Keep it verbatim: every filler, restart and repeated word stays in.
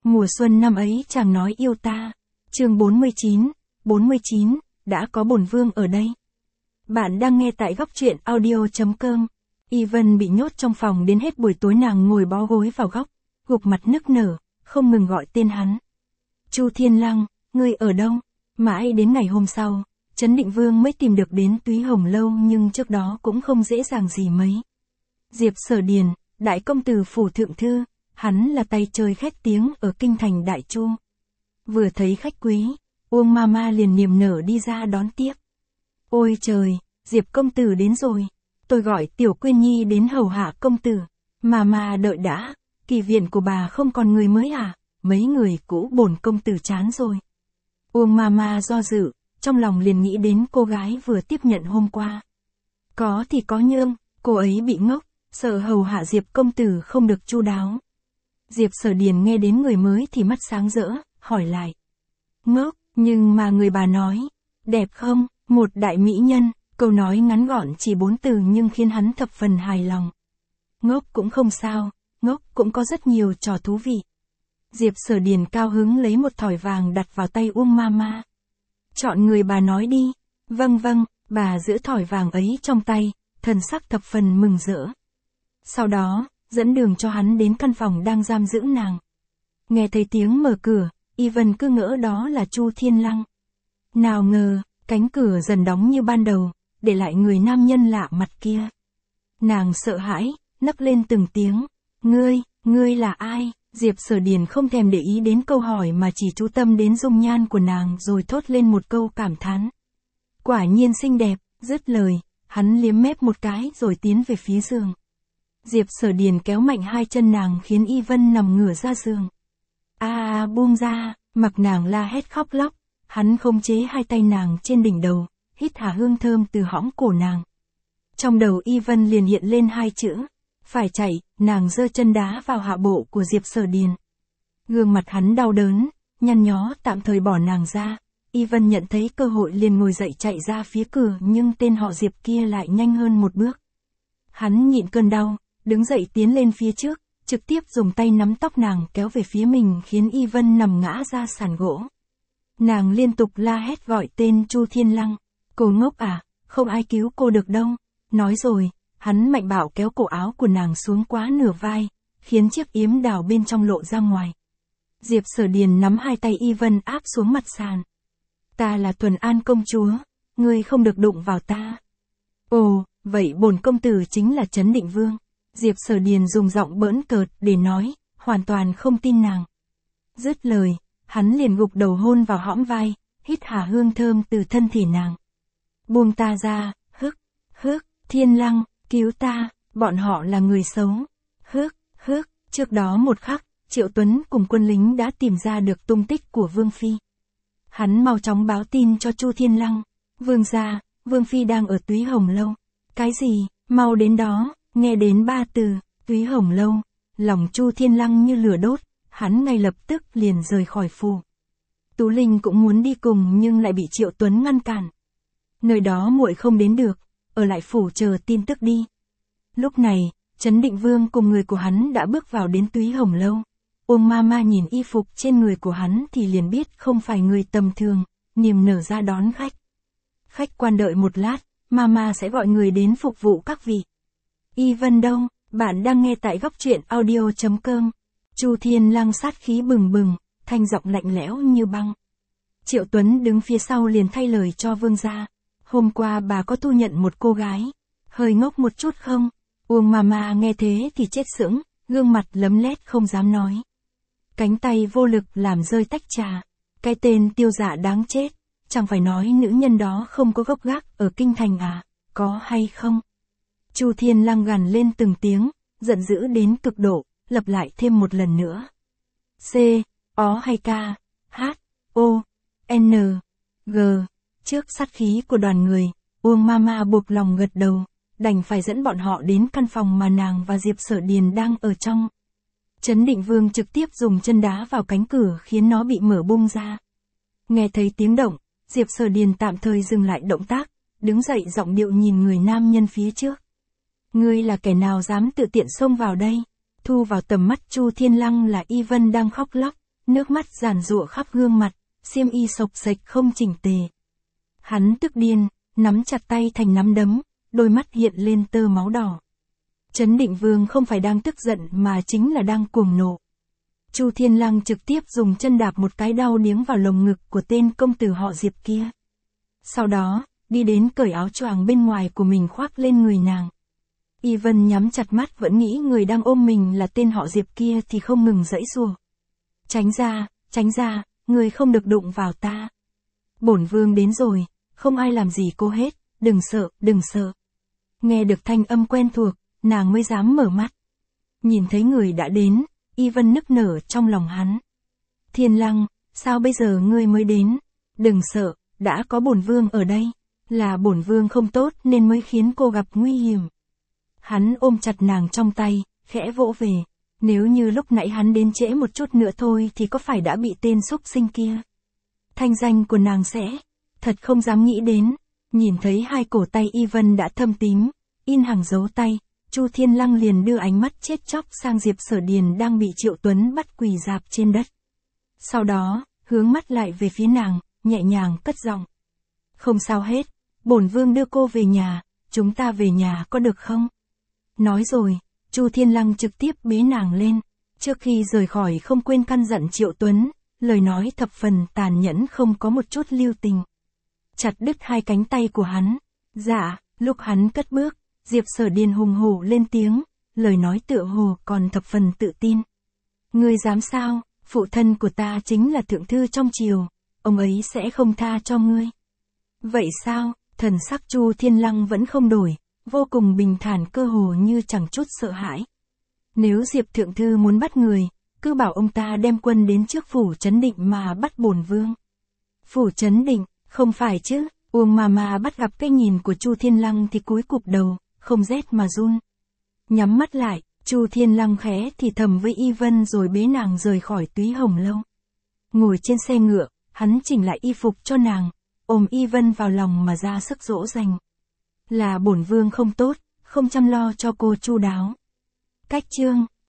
Mùa xuân năm ấy chàng nói yêu ta. Chương bốn mươi chín, bốn mươi chín, đã có bổn vương ở đây. Bạn đang nghe tại góc truyện audio chấm com. Yvonne bị nhốt trong phòng đến hết buổi tối, nàng ngồi bó gối vào góc, gục mặt nức nở, không ngừng gọi tên hắn. Chu Thiên Lăng, ngươi ở đâu? Mãi đến ngày hôm sau, Trấn Định Vương mới tìm được đến Túy Hồng Lâu, nhưng trước đó cũng không dễ dàng gì mấy. Diệp Sở Điền, đại công tử phủ thượng thư, hắn là tay chơi khét tiếng ở kinh thành Đại Chu. Vừa thấy khách quý, Uông Mama liền niềm nở đi ra đón tiếp. Ôi trời, Diệp công tử đến rồi. Tôi gọi Tiểu Quyên Nhi đến hầu hạ công tử. Mama đợi đã, kỳ viện của bà không còn người mới à? Mấy người cũ bổn công tử chán rồi. Uông Mama do dự, trong lòng liền nghĩ đến cô gái vừa tiếp nhận hôm qua. Có thì có nhưng, cô ấy bị ngốc, sợ hầu hạ Diệp công tử không được chu đáo. Diệp Sở Điền nghe đến người mới thì mắt sáng rỡ, hỏi lại. Ngốc, nhưng mà người bà nói, đẹp không? Một đại mỹ nhân, câu nói ngắn gọn chỉ bốn từ nhưng khiến hắn thập phần hài lòng. Ngốc cũng không sao, ngốc cũng có rất nhiều trò thú vị. Diệp Sở Điền cao hứng lấy một thỏi vàng đặt vào tay Uông Mama. Chọn người bà nói đi. Vâng vâng, bà giữ thỏi vàng ấy trong tay, thần sắc thập phần mừng rỡ. Sau đó, dẫn đường cho hắn đến căn phòng đang giam giữ nàng. Nghe thấy tiếng mở cửa, Yvonne cứ ngỡ đó là Chu Thiên Lăng. Nào ngờ, cánh cửa dần đóng như ban đầu, để lại người nam nhân lạ mặt kia. Nàng sợ hãi, nấc lên từng tiếng. Ngươi, ngươi là ai? Diệp Sở Điền không thèm để ý đến câu hỏi mà chỉ chú tâm đến dung nhan của nàng rồi thốt lên một câu cảm thán. Quả nhiên xinh đẹp, dứt lời, hắn liếm mép một cái rồi tiến về phía giường. Diệp Sở Điền kéo mạnh hai chân nàng khiến Yvonne nằm ngửa ra giường. A à, buông ra, mặc nàng la hét khóc lóc, hắn khống chế hai tay nàng trên đỉnh đầu, hít hà hương thơm từ hõm cổ nàng. Trong đầu Yvonne liền hiện lên hai chữ, phải chạy, nàng giơ chân đá vào hạ bộ của Diệp Sở Điền. Gương mặt hắn đau đớn, nhăn nhó tạm thời bỏ nàng ra. Yvonne nhận thấy cơ hội liền ngồi dậy chạy ra phía cửa, nhưng tên họ Diệp kia lại nhanh hơn một bước. Hắn nhịn cơn đau, đứng dậy tiến lên phía trước, trực tiếp dùng tay nắm tóc nàng kéo về phía mình khiến Yvonne nằm ngã ra sàn gỗ. Nàng liên tục la hét gọi tên Chu Thiên Lăng. Cô ngốc à, không ai cứu cô được đâu. Nói rồi, hắn mạnh bạo kéo cổ áo của nàng xuống quá nửa vai, khiến chiếc yếm đào bên trong lộ ra ngoài. Diệp Sở Điền nắm hai tay Yvonne áp xuống mặt sàn. Ta là Thuần An công chúa, ngươi không được đụng vào ta. Ồ, vậy bổn công tử chính là Trấn Định Vương. Diệp Sở Điền dùng giọng bỡn cợt để nói, hoàn toàn không tin nàng. Dứt lời, hắn liền gục đầu hôn vào hõm vai, hít hà hương thơm từ thân thể nàng. Buông ta ra, hức, hức, Thiên Lăng, cứu ta, bọn họ là người xấu. Hức, hức, trước đó một khắc, Triệu Tuấn cùng quân lính đã tìm ra được tung tích của Vương Phi. Hắn mau chóng báo tin cho Chu Thiên Lăng. Vương gia, Vương Phi đang ở Túy Hồng Lâu. Cái gì, mau đến đó. Nghe đến ba từ, Túy Hồng Lâu, lòng Chu Thiên Lăng như lửa đốt, hắn ngay lập tức liền rời khỏi phủ. Tú Linh cũng muốn đi cùng nhưng lại bị Triệu Tuấn ngăn cản. Nơi đó muội không đến được, ở lại phủ chờ tin tức đi. Lúc này, Trấn Định Vương cùng người của hắn đã bước vào đến Túy Hồng Lâu. Uông Mama nhìn y phục trên người của hắn thì liền biết không phải người tầm thường, niềm nở ra đón khách. Khách quan đợi một lát, Mama sẽ gọi người đến phục vụ các vị. Yvonne đâu? Bạn đang nghe tại góc truyện audio chấm com. Chu Thiên Lăng sát khí bừng bừng, thanh giọng lạnh lẽo như băng. Triệu Tuấn đứng phía sau liền thay lời cho vương gia. Hôm qua bà có thu nhận một cô gái. Hơi ngốc một chút không? Uông Mama nghe thế thì chết sững, gương mặt lấm lét không dám nói. Cánh tay vô lực làm rơi tách trà. Cái tên Tiêu Dạ đáng chết. Chẳng phải nói nữ nhân đó không có gốc gác ở kinh thành à? Có hay không? Chu Thiên Lăng gằn lên từng tiếng, giận dữ đến cực độ, lặp lại thêm một lần nữa. C, O hay K, H, O, N, G. Trước sát khí của đoàn người, Uông Mama buộc lòng gật đầu, đành phải dẫn bọn họ đến căn phòng mà nàng và Diệp Sở Điền đang ở trong. Trấn Định Vương trực tiếp dùng chân đá vào cánh cửa khiến nó bị mở bung ra. Nghe thấy tiếng động, Diệp Sở Điền tạm thời dừng lại động tác, đứng dậy giọng điệu nhìn người nam nhân phía trước. Ngươi là kẻ nào dám tự tiện xông vào đây? Thu vào tầm mắt Chu Thiên Lăng là Yvonne đang khóc lóc, nước mắt giàn giụa khắp gương mặt, xiêm y xộc xệch không chỉnh tề. Hắn tức điên, nắm chặt tay thành nắm đấm, đôi mắt hiện lên tơ máu đỏ. Trấn Định Vương không phải đang tức giận mà chính là đang cuồng nộ. Chu Thiên Lăng trực tiếp dùng chân đạp một cái đau điếng vào lồng ngực của tên công tử họ Diệp kia. Sau đó, đi đến cởi áo choàng bên ngoài của mình khoác lên người nàng. Y Vân nhắm chặt mắt vẫn nghĩ người đang ôm mình là tên họ Diệp kia thì không ngừng giãy giụa. Tránh ra, tránh ra, người không được đụng vào ta. Bổn vương đến rồi, không ai làm gì cô hết, đừng sợ, đừng sợ. Nghe được thanh âm quen thuộc, nàng mới dám mở mắt. Nhìn thấy người đã đến, Y Vân nức nở trong lòng hắn. Thiên Lăng, sao bây giờ ngươi mới đến? Đừng sợ, đã có bổn vương ở đây. Là bổn vương không tốt nên mới khiến cô gặp nguy hiểm. Hắn ôm chặt nàng trong tay, khẽ vỗ về. Nếu như lúc nãy hắn đến trễ một chút nữa thôi thì có phải đã bị tên xúc sinh kia. Thanh danh của nàng sẽ, thật không dám nghĩ đến. Nhìn thấy hai cổ tay Y Vân đã thâm tím, in hàng dấu tay, Chu Thiên Lăng liền đưa ánh mắt chết chóc sang Diệp Sở Điền đang bị Triệu Tuấn bắt quỳ rạp trên đất. Sau đó, hướng mắt lại về phía nàng, nhẹ nhàng cất giọng. Không sao hết, bổn vương đưa cô về nhà, chúng ta về nhà có được không? Nói rồi, Chu Thiên Lăng trực tiếp bế nàng lên, trước khi rời khỏi không quên căn dặn Triệu Tuấn, lời nói thập phần tàn nhẫn không có một chút lưu tình. Chặt đứt hai cánh tay của hắn. Dạ, lúc hắn cất bước, Diệp Sở Điền hùng hổ lên tiếng, lời nói tựa hồ còn thập phần tự tin. Ngươi dám sao, phụ thân của ta chính là thượng thư trong triều, ông ấy sẽ không tha cho ngươi. Vậy sao, thần sắc Chu Thiên Lăng vẫn không đổi, vô cùng bình thản cơ hồ như chẳng chút sợ hãi. Nếu Diệp thượng thư muốn bắt người, cứ bảo ông ta đem quân đến trước phủ Trấn Định mà bắt bổn vương. Phủ Trấn Định, không phải chứ, Uông mà mà bắt gặp cái nhìn của Chu Thiên Lăng thì cúi cụp đầu, không rét mà run. Nhắm mắt lại, Chu Thiên Lăng khẽ thì thầm với Y Vân rồi bế nàng rời khỏi Túy Hồng Lâu. Ngồi trên xe ngựa, hắn chỉnh lại y phục cho nàng, ôm Y Vân vào lòng mà ra sức dỗ dành. Là bổn vương không tốt, không chăm lo cho cô chu đáo. Cách chương